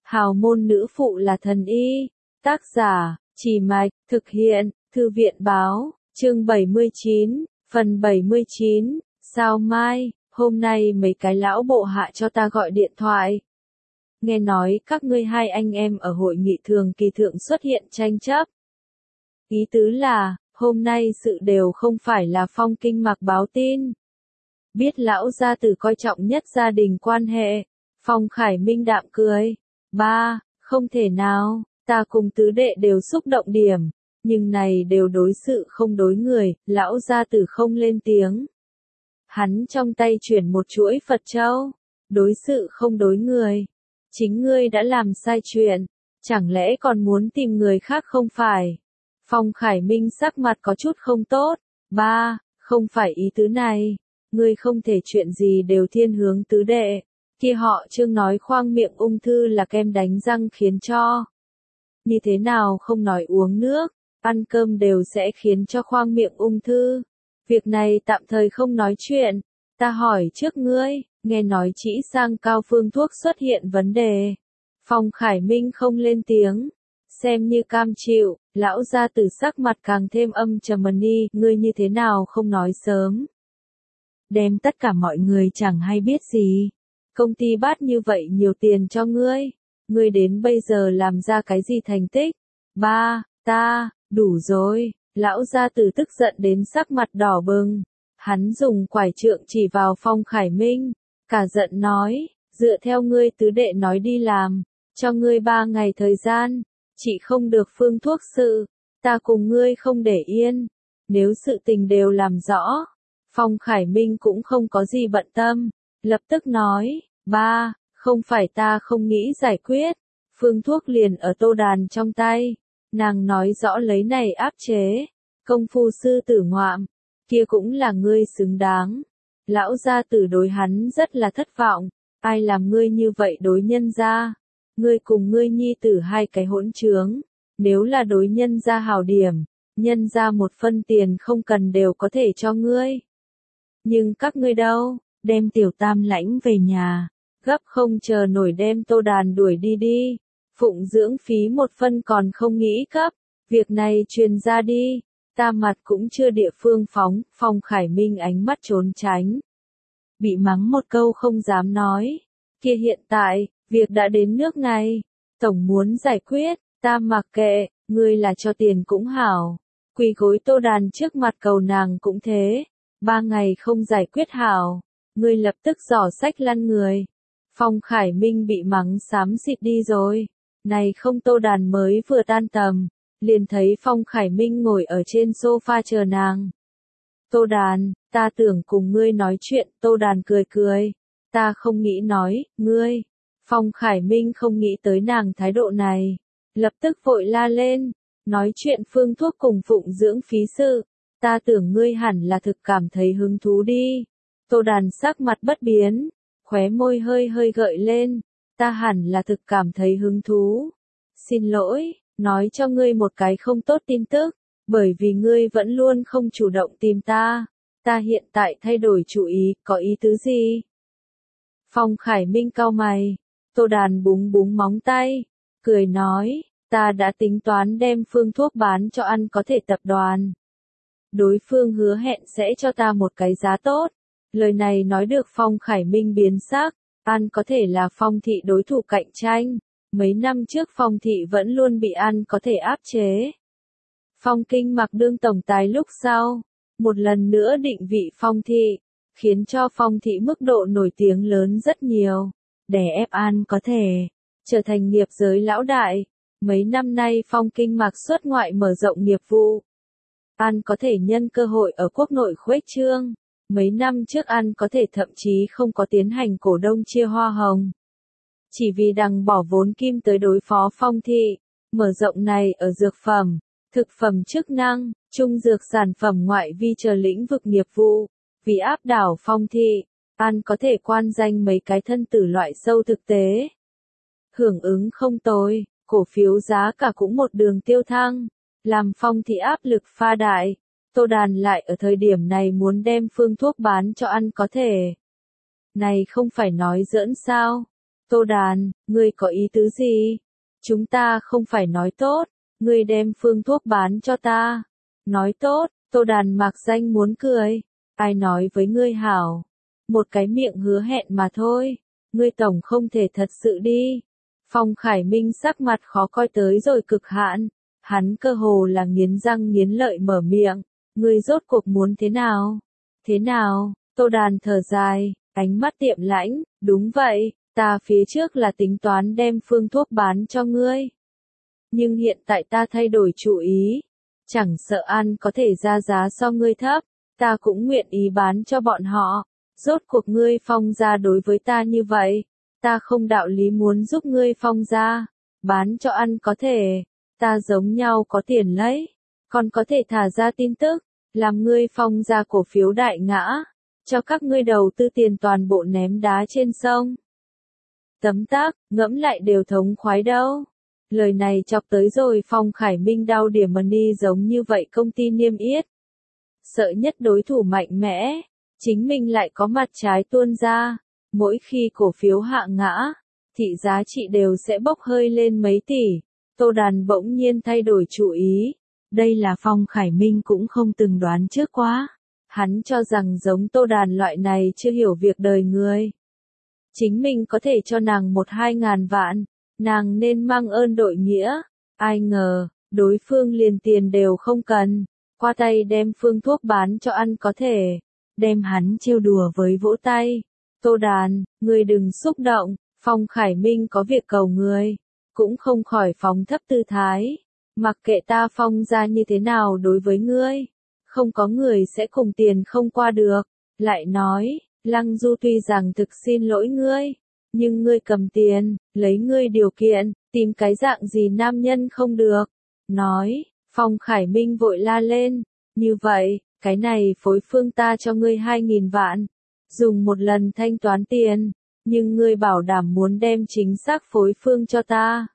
Hào môn nữ phụ là thần y. Tác giả, Trì Mạch, thực hiện, Thư viện báo, chương 79, phần 79, sao mai, hôm nay mấy cái lão bộ hạ cho ta gọi điện thoại. Nghe nói các ngươi hai anh em ở hội nghị thường kỳ thượng xuất hiện tranh chấp. Ý tứ là, hôm nay sự đều không phải là Phong Kinh Mạc báo tin. Biết lão gia tử coi trọng nhất gia đình quan hệ, Phong Khải Minh đạm cười. Ba, không thể nào, ta cùng tứ đệ đều xúc động điểm, nhưng này đều đối sự không đối người, lão gia tử không lên tiếng. Hắn trong tay chuyển một chuỗi Phật châu, đối sự không đối người. Chính ngươi đã làm sai chuyện, chẳng lẽ còn muốn tìm người khác không phải? Phong Khải Minh sắc mặt có chút không tốt. Ba, không phải ý tứ này, ngươi không thể chuyện gì đều thiên hướng tứ đệ. Kia họ Trương nói khoang miệng ung thư là kem đánh răng khiến cho. Như thế nào không nói uống nước, ăn cơm đều sẽ khiến cho khoang miệng ung thư. Việc này tạm thời không nói chuyện, ta hỏi trước ngươi, nghe nói chỉ sang cao phương thuốc xuất hiện vấn đề. Phong Khải Minh không lên tiếng, xem như cam chịu, lão gia tử sắc mặt càng thêm âm trầm đi, ngươi như thế nào không nói sớm. Đem tất cả mọi người chẳng hay biết gì. Công ty bắt như vậy nhiều tiền cho ngươi đến bây giờ làm ra cái gì thành tích? Ba, ta, đủ rồi, lão gia tử tức giận đến sắc mặt đỏ bừng. Hắn dùng quải trượng chỉ vào Phong Khải Minh, cả giận nói, dựa theo ngươi tứ đệ nói đi làm, cho ngươi 3 ngày thời gian, chị không được phương thuốc sự, ta cùng ngươi không để yên, nếu sự tình đều làm rõ. Phong Khải Minh cũng không có gì bận tâm, lập tức nói, ba, không phải ta không nghĩ giải quyết, phương thuốc liền ở Tô Đàn trong tay, nàng nói rõ lấy này áp chế, công phu sư tử ngoạm, kia cũng là ngươi xứng đáng. Lão gia tử đối hắn rất là thất vọng, ai làm ngươi như vậy đối nhân gia, ngươi cùng ngươi nhi tử hai cái hỗn trướng, nếu là đối nhân gia hảo điểm, nhân gia một phân tiền không cần đều có thể cho ngươi. Nhưng các ngươi đâu, đem tiểu tam lãnh về nhà, gấp không chờ nổi đem Tô Đàn đuổi đi, phụng dưỡng phí một phân còn không nghĩ cấp, việc này truyền ra đi, ta mặt cũng chưa địa phương phóng. Phong Khải Minh ánh mắt trốn tránh, bị mắng một câu không dám nói, kia hiện tại, việc đã đến nước này, tổng muốn giải quyết, ta mặc kệ, ngươi là cho tiền cũng hảo, quỳ gối Tô Đàn trước mặt cầu nàng cũng thế, 3 ngày không giải quyết hảo, ngươi lập tức giỏ sách lăn người. Phong Khải Minh bị mắng xám xịt đi rồi, này không Tô Đàn mới vừa tan tầm, liền thấy Phong Khải Minh ngồi ở trên sofa chờ nàng. Tô Đàn, ta tưởng cùng ngươi nói chuyện, Tô Đàn cười, ta không nghĩ nói, ngươi. Phong Khải Minh không nghĩ tới nàng thái độ này, lập tức vội la lên, nói chuyện phương thuốc cùng phụng dưỡng phí sự, ta tưởng ngươi hẳn là thực cảm thấy hứng thú đi. Tô Đàn sắc mặt bất biến, khóe môi hơi gợi lên, ta hẳn là thực cảm thấy hứng thú. Xin lỗi, nói cho ngươi một cái không tốt tin tức, bởi vì ngươi vẫn luôn không chủ động tìm ta hiện tại thay đổi chủ ý, có ý tứ gì? Phong Khải Minh cau mày, Tô Đàn búng móng tay, cười nói, ta đã tính toán đem phương thuốc bán cho ăn có thể tập đoàn. Đối phương hứa hẹn sẽ cho ta một cái giá tốt. Lời này nói được Phong Khải Minh biến sắc, ăn có thể là Phong thị đối thủ cạnh tranh. Mấy năm trước Phong thị vẫn luôn bị ăn có thể áp chế. Phong Kinh Mạc đương tổng tài lúc sau, một lần nữa định vị Phong thị, khiến cho Phong thị mức độ nổi tiếng lớn rất nhiều, đè ép ăn có thể, trở thành nghiệp giới lão đại. Mấy năm nay Phong Kinh Mạc xuất ngoại mở rộng nghiệp vụ. Ăn có thể nhân cơ hội ở quốc nội khuếch trương. Mấy năm trước ăn có thể thậm chí không có tiến hành cổ đông chia hoa hồng. Chỉ vì đằng bỏ vốn kim tới đối phó Phong thị, mở rộng này ở dược phẩm, thực phẩm chức năng, trung dược sản phẩm ngoại vi chờ lĩnh vực nghiệp vụ. Vì áp đảo Phong thị, ăn có thể quan danh mấy cái thân tử loại sâu thực tế. Hưởng ứng không tồi, cổ phiếu giá cả cũng một đường tiêu thăng, làm Phong thị áp lực pha đại. Tô Đàn lại ở thời điểm này muốn đem phương thuốc bán cho ăn có thể. Này không phải nói giỡn sao? Tô Đàn, ngươi có ý tứ gì? Chúng ta không phải nói tốt, ngươi đem phương thuốc bán cho ta. Nói tốt, Tô Đàn mạc danh muốn cười. Ai nói với ngươi hảo? Một cái miệng hứa hẹn mà thôi. Ngươi tổng không thể thật sự đi. Phong Khải Minh sắc mặt khó coi tới rồi cực hạn. Hắn cơ hồ là nghiến răng nghiến lợi mở miệng. Ngươi rốt cuộc muốn thế nào? Thế nào? Tô Đàn thở dài, ánh mắt tiệm lãnh. Đúng vậy, ta phía trước là tính toán đem phương thuốc bán cho ngươi. Nhưng hiện tại ta thay đổi chủ ý. Chẳng sợ ăn có thể ra giá so ngươi thấp, ta cũng nguyện ý bán cho bọn họ. Rốt cuộc ngươi Phong gia đối với ta như vậy, ta không đạo lý muốn giúp ngươi Phong gia. Bán cho ăn có thể, ta giống nhau có tiền lấy, còn có thể thả ra tin tức, làm ngươi Phong gia cổ phiếu đại ngã, cho các ngươi đầu tư tiền toàn bộ ném đá trên sông. Tấm tắc, ngẫm lại đều thống khoái đâu. Lời này chọc tới rồi Phong Khải Minh đau điểm money giống như vậy công ty niêm yết. Sợ nhất đối thủ mạnh mẽ, chính mình lại có mặt trái tuôn ra. Mỗi khi cổ phiếu hạ ngã, thị giá trị đều sẽ bốc hơi lên mấy tỷ. Tô Đàn bỗng nhiên thay đổi chủ ý. Đây là Phong Khải Minh cũng không từng đoán trước quá. Hắn cho rằng giống Tô Đàn loại này chưa hiểu việc đời người. Chính mình có thể cho nàng 1-2 ngàn vạn, nàng nên mang ơn đội nghĩa. Ai ngờ, đối phương liền tiền đều không cần, qua tay đem phương thuốc bán cho ăn có thể, đem hắn trêu đùa với vỗ tay. Tô Đàn, ngươi đừng xúc động, Phong Khải Minh có việc cầu ngươi, cũng không khỏi phóng thấp tư thái. Mặc kệ ta Phong ra như thế nào đối với ngươi, không có người sẽ cùng tiền không qua được. Lại nói, Lăng Du tuy rằng thực xin lỗi ngươi, nhưng ngươi cầm tiền, lấy ngươi điều kiện, tìm cái dạng gì nam nhân không được. Nói, Phong Khải Minh vội la lên, như vậy, cái này phối phương ta cho ngươi 2.000 vạn, dùng một lần thanh toán tiền, nhưng ngươi bảo đảm muốn đem chính xác phối phương cho ta.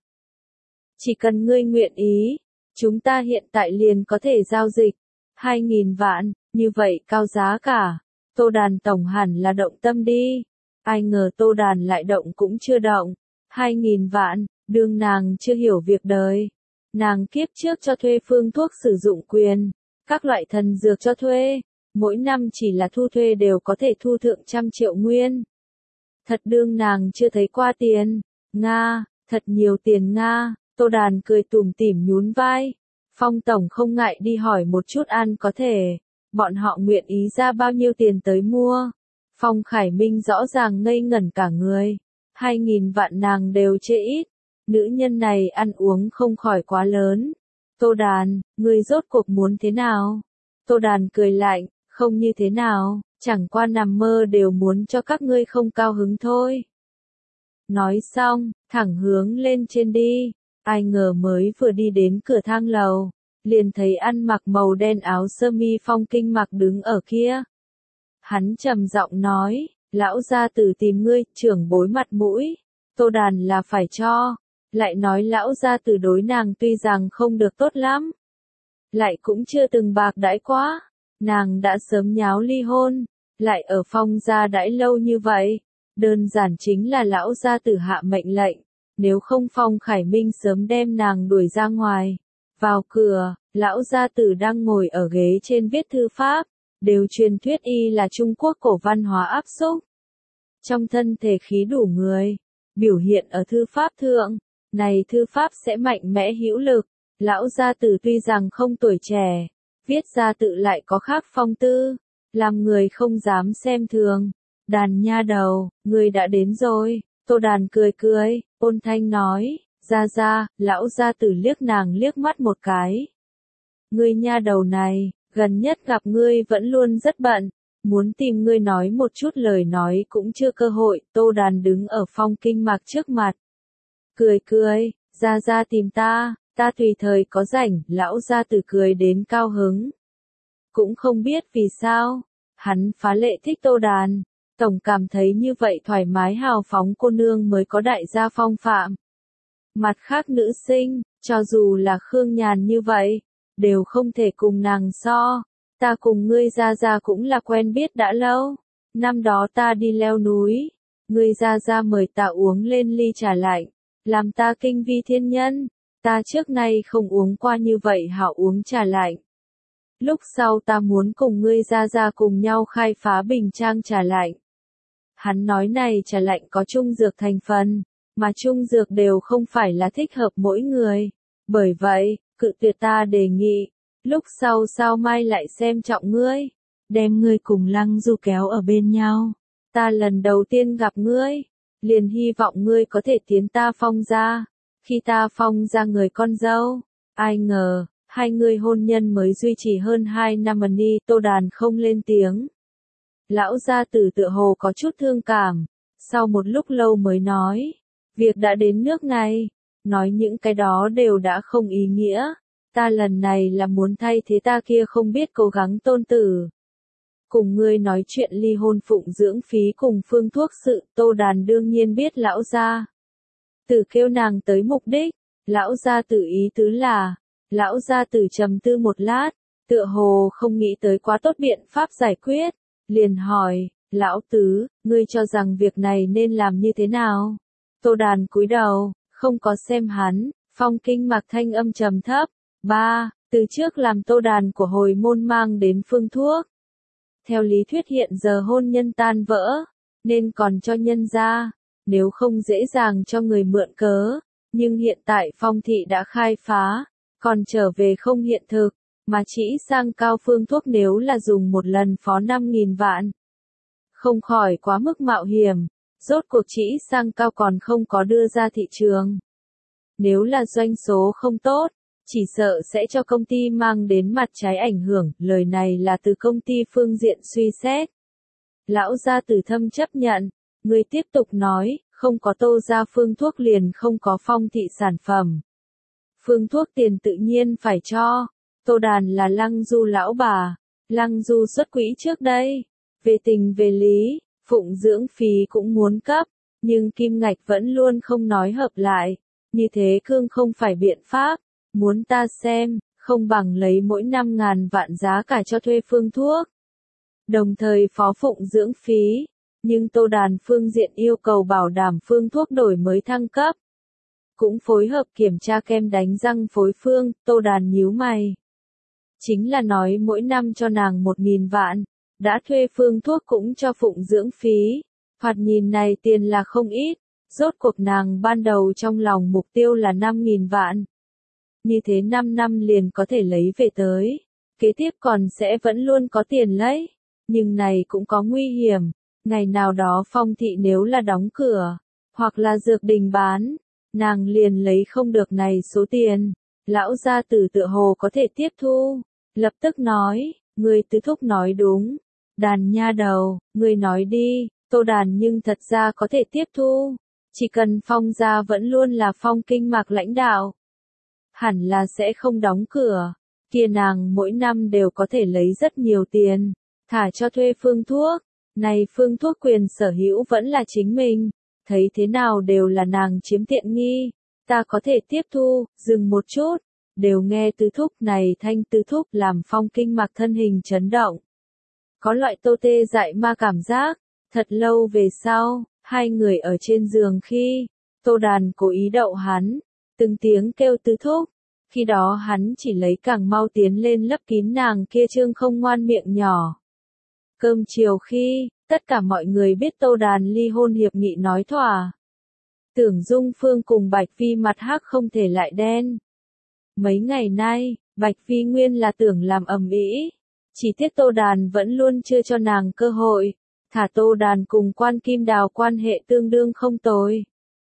Chỉ cần ngươi nguyện ý, chúng ta hiện tại liền có thể giao dịch. 2.000 vạn, như vậy cao giá cả. Tô Đàn tổng hẳn là động tâm đi. Ai ngờ Tô Đàn lại động cũng chưa động. 2.000 vạn, đương nàng chưa hiểu việc đời. Nàng kiếp trước cho thuê phương thuốc sử dụng quyền, các loại thần dược cho thuê. Mỗi năm chỉ là thu thuê đều có thể thu thượng 100 triệu nguyên. Thật đương nàng chưa thấy qua tiền. Nga, thật nhiều tiền Nga. Tô Đàn cười tủm tỉm nhún vai. Phong tổng không ngại đi hỏi một chút ăn có thể. Bọn họ nguyện ý ra bao nhiêu tiền tới mua. Phong Khải Minh rõ ràng ngây ngẩn cả người. 2.000 vạn nàng đều chê ít. Nữ nhân này ăn uống không khỏi quá lớn. Tô Đàn, ngươi rốt cuộc muốn thế nào? Tô Đàn cười lạnh, không như thế nào, chẳng qua nằm mơ đều muốn cho các ngươi không cao hứng thôi. Nói xong, thẳng hướng lên trên đi. Ai ngờ mới vừa đi đến cửa thang lầu, liền thấy ăn mặc màu đen áo sơ mi Phong Kinh Mặc đứng ở kia. Hắn trầm giọng nói, lão gia tử tìm ngươi, trưởng bối mặt mũi. Tô Đàn là phải cho. Lại nói lão gia tử đối nàng tuy rằng không được tốt lắm, lại cũng chưa từng bạc đãi quá. Nàng đã sớm nháo ly hôn, lại ở Phong gia đãi lâu như vậy. Đơn giản chính là lão gia tử hạ mệnh lệnh. Nếu không Phong Khải Minh sớm đem nàng đuổi ra ngoài. Vào cửa, lão gia tử đang ngồi ở ghế trên viết thư pháp. Đều truyền thuyết y là Trung Quốc cổ văn hóa áp xúc. Trong thân thể khí đủ người, biểu hiện ở thư pháp thượng. Này thư pháp sẽ mạnh mẽ hữu lực. Lão gia tử tuy rằng không tuổi trẻ, viết ra tự lại có khác phong tư, làm người không dám xem thường. Đàn nha đầu, người đã đến rồi. Tô Đàn cười cười, ôn thanh nói, ra, lão gia tử liếc nàng liếc mắt một cái. Ngươi nha đầu này, gần nhất gặp ngươi vẫn luôn rất bận, muốn tìm ngươi nói một chút lời nói cũng chưa cơ hội. Tô Đàn đứng ở Phong Kinh Mặc trước mặt. Cười, ra tìm ta tùy thời có rảnh. Lão gia tử cười đến cao hứng. Cũng không biết vì sao, hắn phá lệ thích Tô Đàn. Tổng cảm thấy như vậy thoải mái hào phóng cô nương mới có đại gia phong phạm. Mặt khác nữ sinh, cho dù là Khương Nhàn như vậy, đều không thể cùng nàng so. Ta cùng ngươi ra cũng là quen biết đã lâu. Năm đó ta đi leo núi, ngươi ra ra mời ta uống lên ly trà lạnh, làm ta kinh vi thiên nhân, ta trước nay không uống qua như vậy hảo uống trà lạnh. Lúc sau ta muốn cùng ngươi ra ra cùng nhau khai phá bình trang trà lạnh. Hắn nói này trà lạnh có trung dược thành phần, mà trung dược đều không phải là thích hợp mỗi người. Bởi vậy, cự tuyệt ta đề nghị, lúc sau sao mai lại xem trọng ngươi, đem ngươi cùng Lăng Du kéo ở bên nhau. Ta lần đầu tiên gặp ngươi, liền hy vọng ngươi có thể tiến ta Phong gia, khi ta Phong ra người con dâu. Ai ngờ, hai người hôn nhân mới duy trì hơn 2 năm mà ni Tô Đàn không lên tiếng. Lão gia tử tựa hồ có chút thương cảm, sau một lúc lâu mới nói, việc đã đến nước này, nói những cái đó đều đã không ý nghĩa, ta lần này là muốn thay thế ta kia không biết cố gắng tôn tử. Cùng ngươi nói chuyện ly hôn phụng dưỡng phí cùng phương thuốc sự, Tô Đàn đương nhiên biết lão gia tử kêu nàng tới mục đích, lão gia tử ý tứ là, lão gia tử trầm tư một lát, tựa hồ không nghĩ tới quá tốt biện pháp giải quyết, liền hỏi, lão tứ, ngươi cho rằng việc này nên làm như thế nào? Tô Đàn cúi đầu, không có xem hắn, Phong Kinh Mạc thanh âm trầm thấp, từ trước làm Tô Đàn của hồi môn mang đến phương thuốc. Theo lý thuyết hiện giờ hôn nhân tan vỡ, nên còn cho nhân ra, nếu không dễ dàng cho người mượn cớ, nhưng hiện tại Phong thị đã khai phá, còn trở về không hiện thực, mà chỉ sang cao phương thuốc nếu là dùng một lần phó 5.000 vạn. Không khỏi quá mức mạo hiểm, rốt cuộc chỉ sang cao còn không có đưa ra thị trường. Nếu là doanh số không tốt, chỉ sợ sẽ cho công ty mang đến mặt trái ảnh hưởng, lời này là từ công ty phương diện suy xét. Lão gia tử thâm chấp nhận, người tiếp tục nói, không có Tô gia phương thuốc liền không có Phong thị sản phẩm. Phương thuốc tiền tự nhiên phải cho, Tô Đàn là Lăng Du lão bà, Lăng Du xuất quỹ trước đây, về tình về lý, phụng dưỡng phí cũng muốn cấp, nhưng kim ngạch vẫn luôn không nói hợp lại, như thế cương không phải biện pháp, muốn ta xem, không bằng lấy mỗi 5.000 vạn giá cả cho thuê phương thuốc. Đồng thời phó phụng dưỡng phí, nhưng Tô Đàn phương diện yêu cầu bảo đảm phương thuốc đổi mới thăng cấp. Cũng phối hợp kiểm tra kem đánh răng phối phương, Tô Đàn nhíu mày. Chính là nói mỗi năm cho nàng 1.000 vạn, đã thuê phương thuốc cũng cho phụng dưỡng phí, thoạt nhìn này tiền là không ít, rốt cuộc nàng ban đầu trong lòng mục tiêu là 5.000 vạn. Như thế 5 năm liền có thể lấy về tới, kế tiếp còn sẽ vẫn luôn có tiền lấy, nhưng này cũng có nguy hiểm, ngày nào đó Phong thị nếu là đóng cửa, hoặc là dược đình bán, nàng liền lấy không được này số tiền. Lão gia tử tựa hồ có thể tiếp thu, lập tức nói, người tứ thúc nói đúng, Đàn nha đầu, người nói đi, Tô Đàn nhưng thật ra có thể tiếp thu, chỉ cần Phong gia vẫn luôn là Phong Kinh Mạc lãnh đạo, hẳn là sẽ không đóng cửa, kia nàng mỗi năm đều có thể lấy rất nhiều tiền, thả cho thuê phương thuốc, này phương thuốc quyền sở hữu vẫn là chính mình, thấy thế nào đều là nàng chiếm tiện nghi, ta có thể tiếp thu, dừng một chút, đều nghe tứ thúc này thanh tứ thúc làm Phong Kinh Mạc thân hình chấn động. Có loại tô tê dại ma cảm giác, thật lâu về sau, hai người ở trên giường khi, Tô Đàn cố ý đậu hắn, từng tiếng kêu tứ thúc, khi đó hắn chỉ lấy càng mau tiến lên lấp kín nàng kia trương không ngoan miệng nhỏ. Cơm chiều khi, tất cả mọi người biết Tô Đàn ly hôn hiệp nghị nói thỏa. Tưởng Dung Phương cùng Bạch Phi mặt hắc không thể lại đen. Mấy ngày nay, Bạch Phi nguyên là tưởng làm ầm ĩ, chỉ tiếc Tô Đàn vẫn luôn chưa cho nàng cơ hội, thả Tô Đàn cùng Quan Kim Đào quan hệ tương đương không tồi.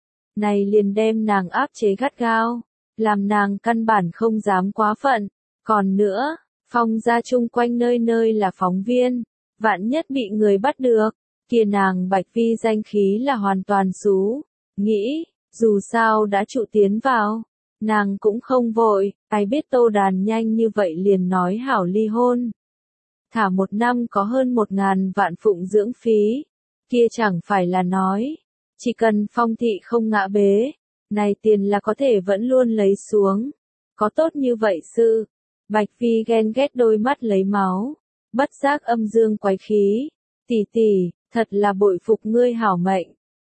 Này liền đem nàng áp chế gắt gao, làm nàng căn bản không dám quá phận, còn nữa, Phong gia chung quanh nơi nơi là phóng viên, vạn nhất bị người bắt được, kia nàng Bạch Phi danh khí là hoàn toàn xú, nghĩ, dù sao đã trụ tiến vào, nàng cũng không vội, ai biết Tô Đàn nhanh như vậy liền nói hảo ly hôn. Thả 1 năm có hơn 1.000 vạn phụng dưỡng phí, kia chẳng phải là nói, chỉ cần Phong thị không ngã bế, này tiền là có thể vẫn luôn lấy xuống, có tốt như vậy sự. Bạch Phi ghen ghét đôi mắt lấy máu, bất giác âm dương quái khí, tỷ tỷ, thật là bội phục ngươi hảo mệnh,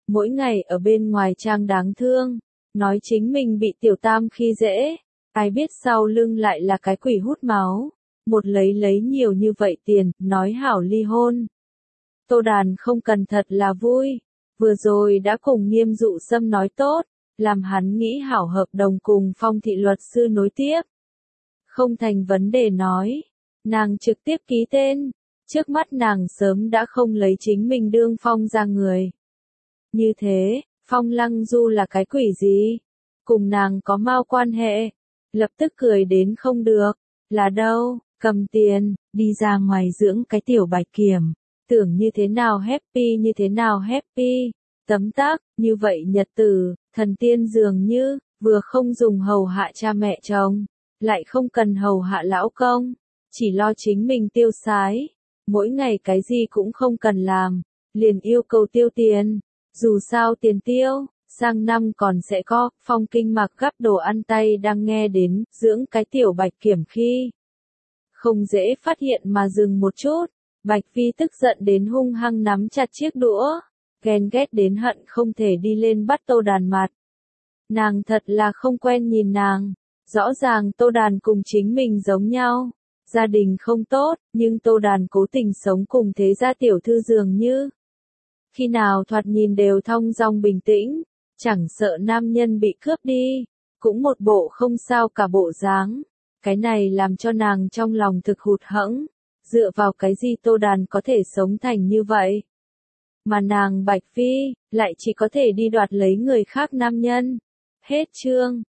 mỗi ngày ở bên ngoài trang đáng thương, nói chính mình bị tiểu tam khi dễ, ai biết sau lưng lại là cái quỷ hút máu, một lấy nhiều như vậy tiền, nói hảo ly hôn. Tô Đàn không cần thật là vui, vừa rồi đã cùng Nghiêm Dụ Sâm nói tốt, làm hắn nghĩ hảo hợp đồng cùng Phong thị luật sư nối tiếp. Không thành vấn đề nói, nàng trực tiếp ký tên, trước mắt nàng sớm đã không lấy chính mình đương Phong ra người. Như thế, Phong Lăng Du là cái quỷ gì? Cùng nàng có mao quan hệ? Lập tức cười đến không được, là đâu, cầm tiền, đi ra ngoài dưỡng cái tiểu bạch kiểm, tưởng như thế nào happy, tấm tắc, như vậy nhật tử, thần tiên dường như, vừa không dùng hầu hạ cha mẹ chồng, lại không cần hầu hạ lão công, chỉ lo chính mình tiêu xái, mỗi ngày cái gì cũng không cần làm, liền yêu cầu tiêu tiền, dù sao tiền tiêu, sang năm còn sẽ có. Phong Kinh Mặc gắp đồ ăn tay đang nghe đến, dưỡng cái tiểu bạch kiểm khi không dễ phát hiện mà dừng một chút, Bạch Phi tức giận đến hung hăng nắm chặt chiếc đũa, ghen ghét đến hận không thể đi lên bắt Tô Đàn mặt. Nàng thật là không quen nhìn nàng, rõ ràng Tô Đàn cùng chính mình giống nhau, gia đình không tốt, nhưng Tô Đàn cố tình sống cùng thế gia tiểu thư dường như. Khi nào thoạt nhìn đều thong dong bình tĩnh, chẳng sợ nam nhân bị cướp đi, cũng một bộ không sao cả bộ dáng. Cái này làm cho nàng trong lòng thực hụt hẫng, dựa vào cái gì Tô Đàn có thể sống thành như vậy? Mà nàng Bạch Phi, lại chỉ có thể đi đoạt lấy người khác nam nhân. Hết chương.